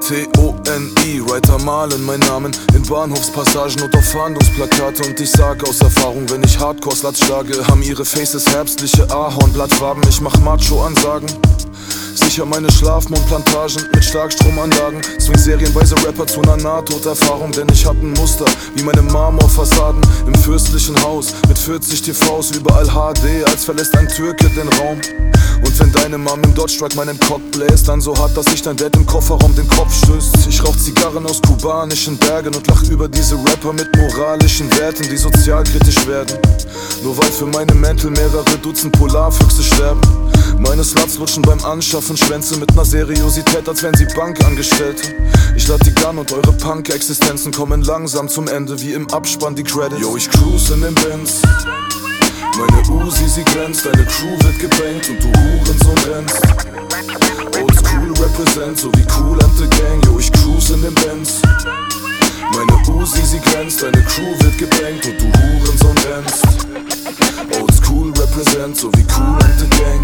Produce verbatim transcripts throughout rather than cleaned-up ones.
T O N I, Writer malen mein Namen in Bahnhofspassagen und auf Fahndungsplakate. Und ich sag aus Erfahrung, wenn ich Hardcore-Slats schlage, haben ihre Faces herbstliche Ahornblattfarben. Ich mach Macho-Ansagen, sicher meine Schlafmondplantagen mit Starkstromanlagen. Swing serienweise Rapper zu ner Nahtoderfahrung, denn ich hab ein Muster wie meine Marmorfassaden im fürstlichen Haus mit vierzig T Vs, überall H D, als verlässt ein Türke den Raum. Und wenn deine Mom im Dodge Truck meinen Cock bläst, dann so hart, dass sich dein Dad im Kofferraum den Kopf stößt. Ich rauch Zigarren aus kubanischen Bergen und lach über diese Rapper mit moralischen Werten, die sozialkritisch werden. Nur weil für meine Mäntel mehrere Dutzend Polarfüchse sterben. Meine Sluts lutschen beim Anschaffen Schwänze mit ner Seriosität, als wären sie Bankangestellte. Ich lad die Gun und eure Punk-Existenzen kommen langsam zum Ende, wie im Abspann die Credits. Yo, ich cruise in den Benz, meine Uzi, sie glänzt, deine Crew wird gebankt und du Hurensohn rennst. Old School represent, so wie Cool and the Gang. Yo, ich cruise in den Benz, meine Uzi, sie glänzt, deine Crew wird gebankt und du Hurensohn rennst. Old School represent, so wie Cool and the Gang.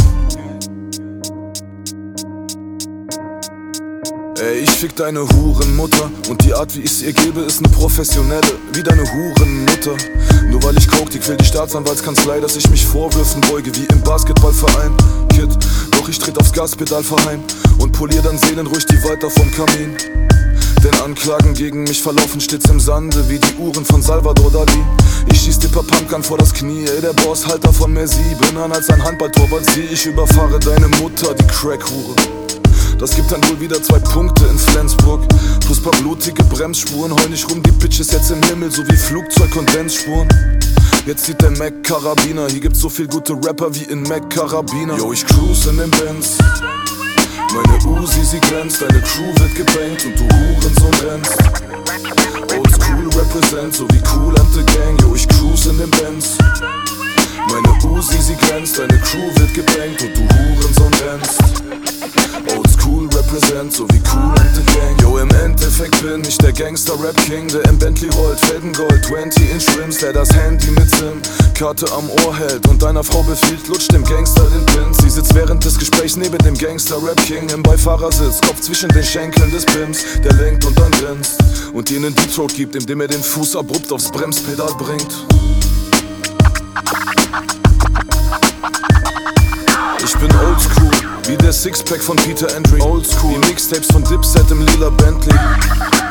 Ey, ich fick deine Hurenmutter und die Art, wie ich's ihr gebe, ist ne professionelle, wie deine Hurenmutter. Nur weil ich coke, die quält die Staatsanwaltskanzlei, dass ich mich Vorwürfen beuge, wie im Basketballverein. Kid, doch ich tritt aufs Gaspedal verheim und polier dann seelenruhig die weiter vom Kamin. Denn Anklagen gegen mich verlaufen stets im Sande, wie die Uhren von Salvador Dali. Ich schieß dir per Pumpgun vor das Knie, ey, der Boss Halter von mehr sieben an als ein Handballtorwart. Sieh, ich überfahre deine Mutter, die Crackhure. Das gibt dann wohl wieder zwei Punkte in Flensburg, plus paar blutige Bremsspuren. Heul nicht rum, die Bitches jetzt im Himmel, so wie Flugzeugkondensspuren. Jetzt zieht der Mac-Karabiner, hier gibt's so viel gute Rapper wie in Mac-Karabiner. Yo, ich cruise in den Benz, meine Uzi, sie glänzt, deine Crew wird gebankt und du Hurensohn rennst. Old School represent, so wie Cool and the Gang. Yo, ich cruise in den Benz, meine Uzi, sie glänzt, deine Crew wird gebankt und du Hurensohn rennst. Old School represent, so wie Cool and the Gang. Yo, im Endeffekt bin ich der Gangster-Rap-King, der im Bentley rollt, Felgengold, zwanzig Inch Rims, der das Handy mit SIM-Karte am Ohr hält und deiner Frau befiehlt, lutscht dem Gangster den Pins. Sie sitzt während des Gesprächs neben dem Gangster-Rap-King im Beifahrersitz, Kopf zwischen den Schenkeln des Pimps, der lenkt und dann grinst und dir einen Deep Throat gibt, indem er den Fuß abrupt aufs Bremspedal bringt. Ich bin oldschool, wie der Sixpack von Peter Andre. Oldschool, die Mixtapes von Dipset im lila Bentley.